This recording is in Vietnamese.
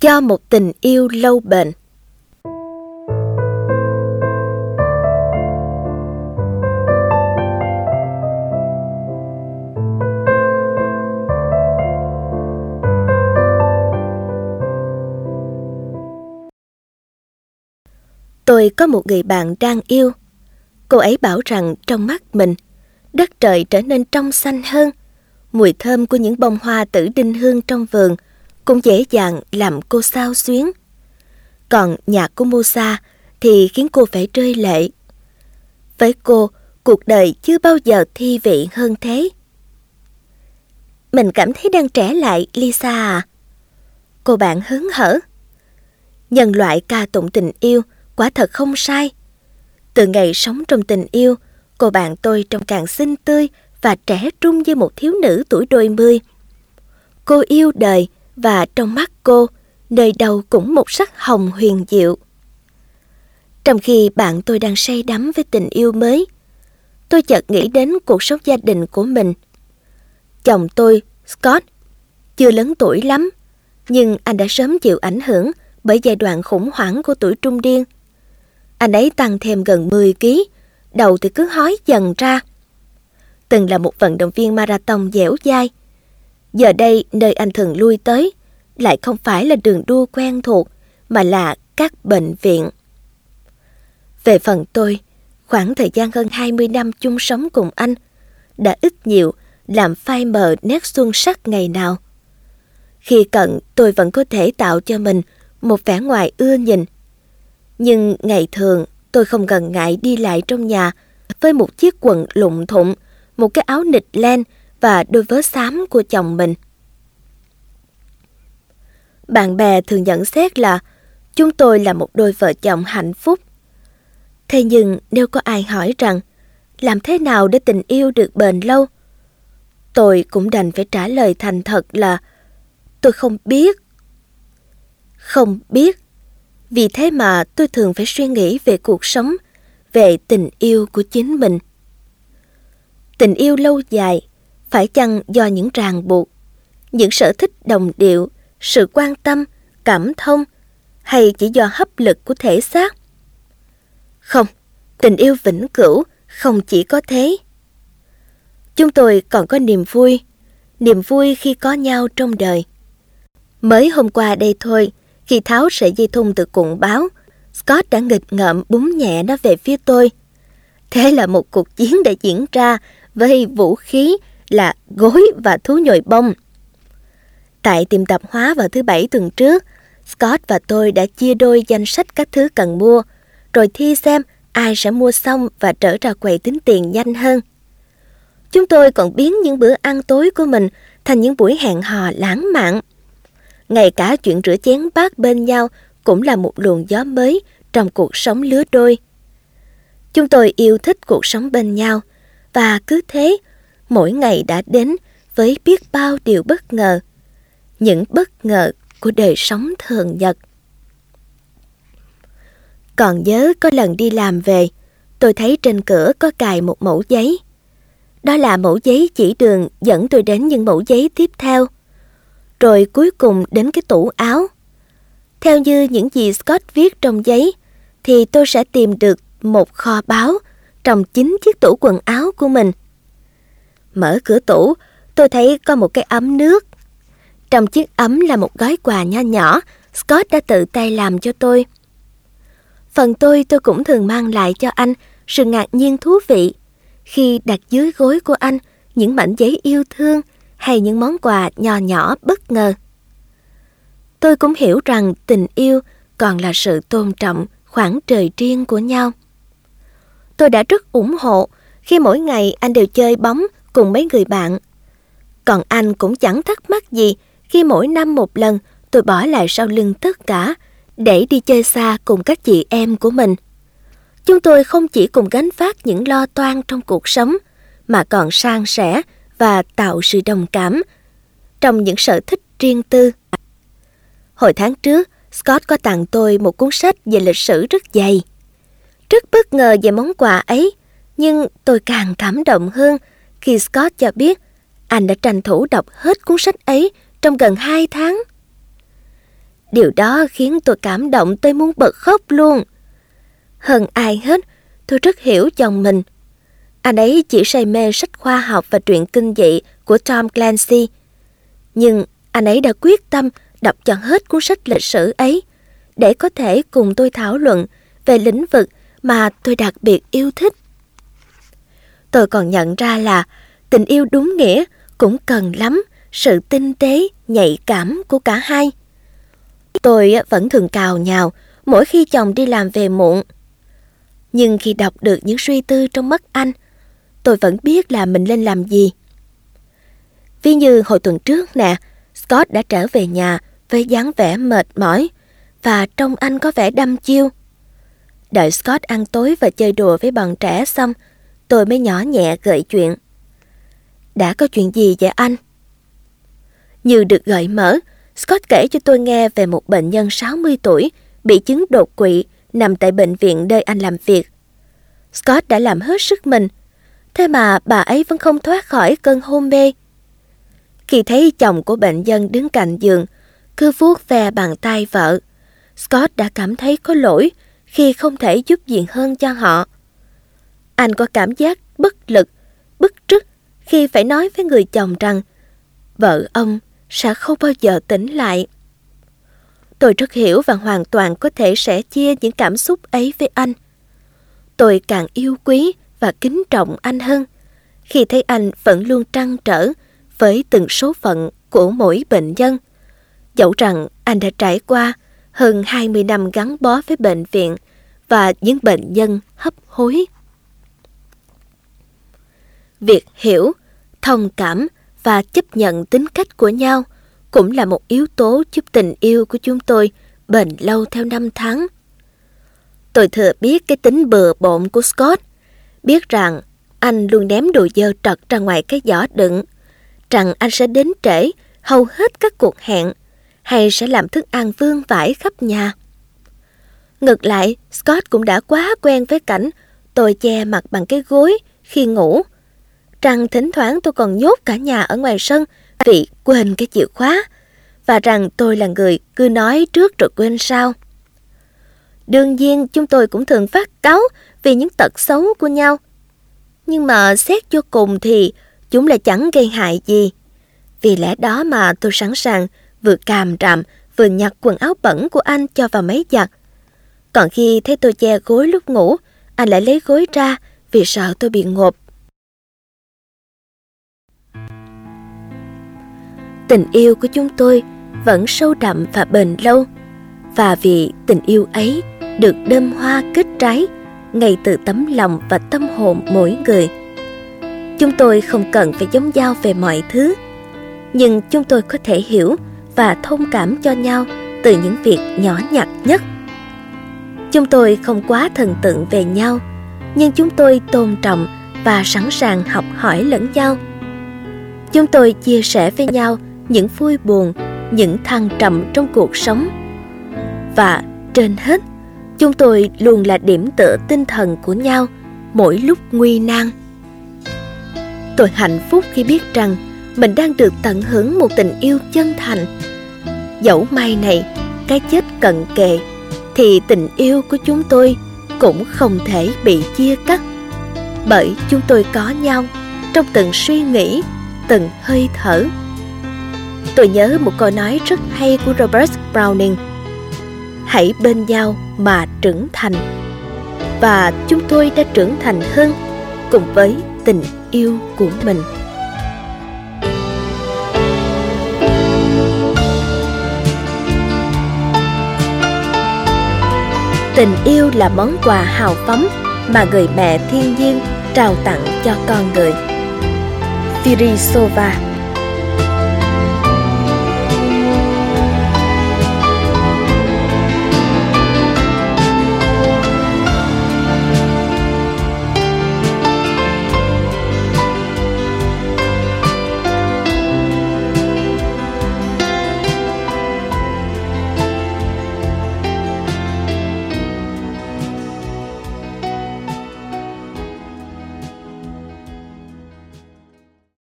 cho một tình yêu lâu bền. Tôi có một người bạn đang yêu. Cô ấy bảo rằng trong mắt mình, đất trời trở nên trong xanh hơn. Mùi thơm của những bông hoa tử đinh hương trong vườn cũng dễ dàng làm cô xao xuyến. Còn nhạc của Musa thì khiến cô phải rơi lệ. Với cô, cuộc đời chưa bao giờ thi vị hơn thế. Mình cảm thấy đang trẻ lại, Lisa à. Cô bạn hớn hở. Nhân loại ca tụng tình yêu quả thật không sai. Từ ngày sống trong tình yêu, cô bạn tôi trông càng xinh tươi và trẻ trung như một thiếu nữ tuổi đôi mươi. Cô yêu đời và trong mắt cô, nơi đâu cũng một sắc hồng huyền diệu. Trong khi bạn tôi đang say đắm với tình yêu mới, tôi chợt nghĩ đến cuộc sống gia đình của mình. Chồng tôi, Scott, chưa lớn tuổi lắm, nhưng anh đã sớm chịu ảnh hưởng bởi giai đoạn khủng hoảng của tuổi trung niên. Anh ấy tăng thêm gần 10 kg, đầu thì cứ hói dần ra. Từng là một vận động viên marathon dẻo dai. Giờ đây, nơi anh thường lui tới lại không phải là đường đua quen thuộc, mà là các bệnh viện. Về phần tôi, khoảng thời gian hơn 20 năm chung sống cùng anh đã ít nhiều làm phai mờ nét xuân sắc ngày nào. Khi cận, tôi vẫn có thể tạo cho mình một vẻ ngoài ưa nhìn. Nhưng ngày thường, tôi không ngần ngại đi lại trong nhà với một chiếc quần lụng thụng, một cái áo nịt len và đôi vớ xám của chồng mình. Bạn bè thường nhận xét là chúng tôi là một đôi vợ chồng hạnh phúc. Thế nhưng nếu có ai hỏi rằng làm thế nào để tình yêu được bền lâu, tôi cũng đành phải trả lời thành thật là tôi không biết. Không biết. Vì thế mà tôi thường phải suy nghĩ về cuộc sống, về tình yêu của chính mình. Tình yêu lâu dài phải chăng do những ràng buộc, những sở thích đồng điệu, sự quan tâm, cảm thông, hay chỉ do hấp lực của thể xác? Không, tình yêu vĩnh cửu không chỉ có thế. Chúng tôi còn có niềm vui khi có nhau trong đời. Mới hôm qua đây thôi, khi tháo sợi dây thun từ cuộn báo, Scott đã nghịch ngợm búng nhẹ nó về phía tôi. Thế là một cuộc chiến đã diễn ra với vũ khí là gối và thú nhồi bông. Tại tiệm tạp hóa vào thứ Bảy tuần trước, Scott và tôi đã chia đôi danh sách các thứ cần mua, rồi thi xem ai sẽ mua xong và trở ra quầy tính tiền nhanh hơn. Chúng tôi còn biến những bữa ăn tối của mình thành những buổi hẹn hò lãng mạn. Ngay cả chuyện rửa chén bát bên nhau cũng là một luồng gió mới trong cuộc sống lứa đôi. Chúng tôi yêu thích cuộc sống bên nhau, và cứ thế, mỗi ngày đã đến với biết bao điều bất ngờ, những bất ngờ của đời sống thường nhật. Còn nhớ có lần đi làm về, tôi thấy trên cửa có cài một mẩu giấy. Đó là mẩu giấy chỉ đường dẫn tôi đến những mẩu giấy tiếp theo. Rồi cuối cùng đến cái tủ áo. Theo như những gì Scott viết trong giấy, thì tôi sẽ tìm được một kho báu trong chính chiếc tủ quần áo của mình. Mở cửa tủ, tôi thấy có một cái ấm nước. Trong chiếc ấm là một gói quà nho nhỏ Scott đã tự tay làm cho tôi. Phần tôi cũng thường mang lại cho anh sự ngạc nhiên thú vị khi đặt dưới gối của anh những mảnh giấy yêu thương hay những món quà nhỏ nhỏ bất ngờ. Tôi cũng hiểu rằng tình yêu còn là sự tôn trọng khoảng trời riêng của nhau. Tôi đã rất ủng hộ khi mỗi ngày anh đều chơi bóng cùng mấy người bạn. Còn anh cũng chẳng thắc mắc gì khi mỗi năm một lần tôi bỏ lại sau lưng tất cả để đi chơi xa cùng các chị em của mình. Chúng tôi không chỉ cùng gánh vác những lo toan trong cuộc sống, mà còn san sẻ và tạo sự đồng cảm trong những sở thích riêng tư. Hồi tháng trước, Scott có tặng tôi một cuốn sách về lịch sử rất dày. Rất bất ngờ về món quà ấy, nhưng tôi càng cảm động hơn khi Scott cho biết anh đã tranh thủ đọc hết cuốn sách ấy trong gần 2 tháng. Điều đó khiến tôi cảm động tới muốn bật khóc luôn. Hơn ai hết, tôi rất hiểu chồng mình. Anh ấy chỉ say mê sách khoa học và truyện kinh dị của Tom Clancy. Nhưng anh ấy đã quyết tâm đọc cho hết cuốn sách lịch sử ấy để có thể cùng tôi thảo luận về lĩnh vực mà tôi đặc biệt yêu thích. Tôi còn nhận ra là tình yêu đúng nghĩa cũng cần lắm sự tinh tế, nhạy cảm của cả hai. Tôi vẫn thường cào nhào mỗi khi chồng đi làm về muộn. Nhưng khi đọc được những suy tư trong mắt anh, tôi vẫn biết là mình nên làm gì. Ví như hồi tuần trước nè, Scott đã trở về nhà với dáng vẻ mệt mỏi và trông anh có vẻ đăm chiêu. Đợi Scott ăn tối và chơi đùa với bọn trẻ xong, tôi mới nhỏ nhẹ gợi chuyện. Đã có chuyện gì vậy anh? Như được gợi mở, Scott kể cho tôi nghe về một bệnh nhân 60 tuổi bị chứng đột quỵ nằm tại bệnh viện nơi anh làm việc. Scott đã làm hết sức mình, thế mà bà ấy vẫn không thoát khỏi cơn hôn mê. Khi thấy chồng của bệnh nhân đứng cạnh giường, cứ vuốt ve bàn tay vợ, Scott đã cảm thấy có lỗi khi không thể giúp gì hơn cho họ. Anh có cảm giác bất lực, bức rứt khi phải nói với người chồng rằng vợ ông sẽ không bao giờ tỉnh lại. Tôi rất hiểu và hoàn toàn có thể sẻ chia những cảm xúc ấy với anh. Tôi càng yêu quý và kính trọng anh hơn khi thấy anh vẫn luôn trăn trở với từng số phận của mỗi bệnh nhân, dẫu rằng anh đã trải qua hơn 20 năm gắn bó với bệnh viện và những bệnh nhân hấp hối. Việc hiểu, thông cảm và chấp nhận tính cách của nhau cũng là một yếu tố giúp tình yêu của chúng tôi bền lâu theo năm tháng. Tôi thừa biết cái tính bừa bộn của Scott, biết rằng anh luôn ném đồ dơ trật ra ngoài cái giỏ đựng, rằng anh sẽ đến trễ hầu hết các cuộc hẹn, hay sẽ làm thức ăn vương vãi khắp nhà. Ngược lại, Scott cũng đã quá quen với cảnh tôi che mặt bằng cái gối khi ngủ, rằng thỉnh thoảng tôi còn nhốt cả nhà ở ngoài sân vì quên cái chìa khóa, và rằng tôi là người cứ nói trước rồi quên sau. Đương nhiên chúng tôi cũng thường phát cáu vì những tật xấu của nhau. Nhưng mà xét cho cùng thì chúng lại chẳng gây hại gì. Vì lẽ đó mà tôi sẵn sàng vừa càm ràm vừa nhặt quần áo bẩn của anh cho vào máy giặt. Còn khi thấy tôi che gối lúc ngủ, anh lại lấy gối ra vì sợ tôi bị ngộp. Tình yêu của chúng tôi vẫn sâu đậm và bền lâu. Và vì tình yêu ấy được đơm hoa kết trái ngay từ tấm lòng và tâm hồn mỗi người. Chúng tôi không cần phải giống nhau về mọi thứ, nhưng chúng tôi có thể hiểu và thông cảm cho nhau từ những việc nhỏ nhặt nhất. Chúng tôi không quá thần tượng về nhau, nhưng chúng tôi tôn trọng và sẵn sàng học hỏi lẫn nhau. Chúng tôi chia sẻ với nhau những vui buồn, những thăng trầm trong cuộc sống. Và trên hết, chúng tôi luôn là điểm tựa tinh thần của nhau mỗi lúc nguy nan. Tôi hạnh phúc khi biết rằng mình đang được tận hưởng một tình yêu chân thành. Dẫu mai này cái chết cận kề, thì tình yêu của chúng tôi cũng không thể bị chia cắt, bởi chúng tôi có nhau trong từng suy nghĩ, từng hơi thở. Tôi nhớ một câu nói rất hay của Robert Browning: hãy bên nhau mà trưởng thành. Và chúng tôi đã trưởng thành hơn cùng với tình yêu của mình. Tình yêu là món quà hào phóng mà người mẹ thiên nhiên trao tặng cho con người. Firisova.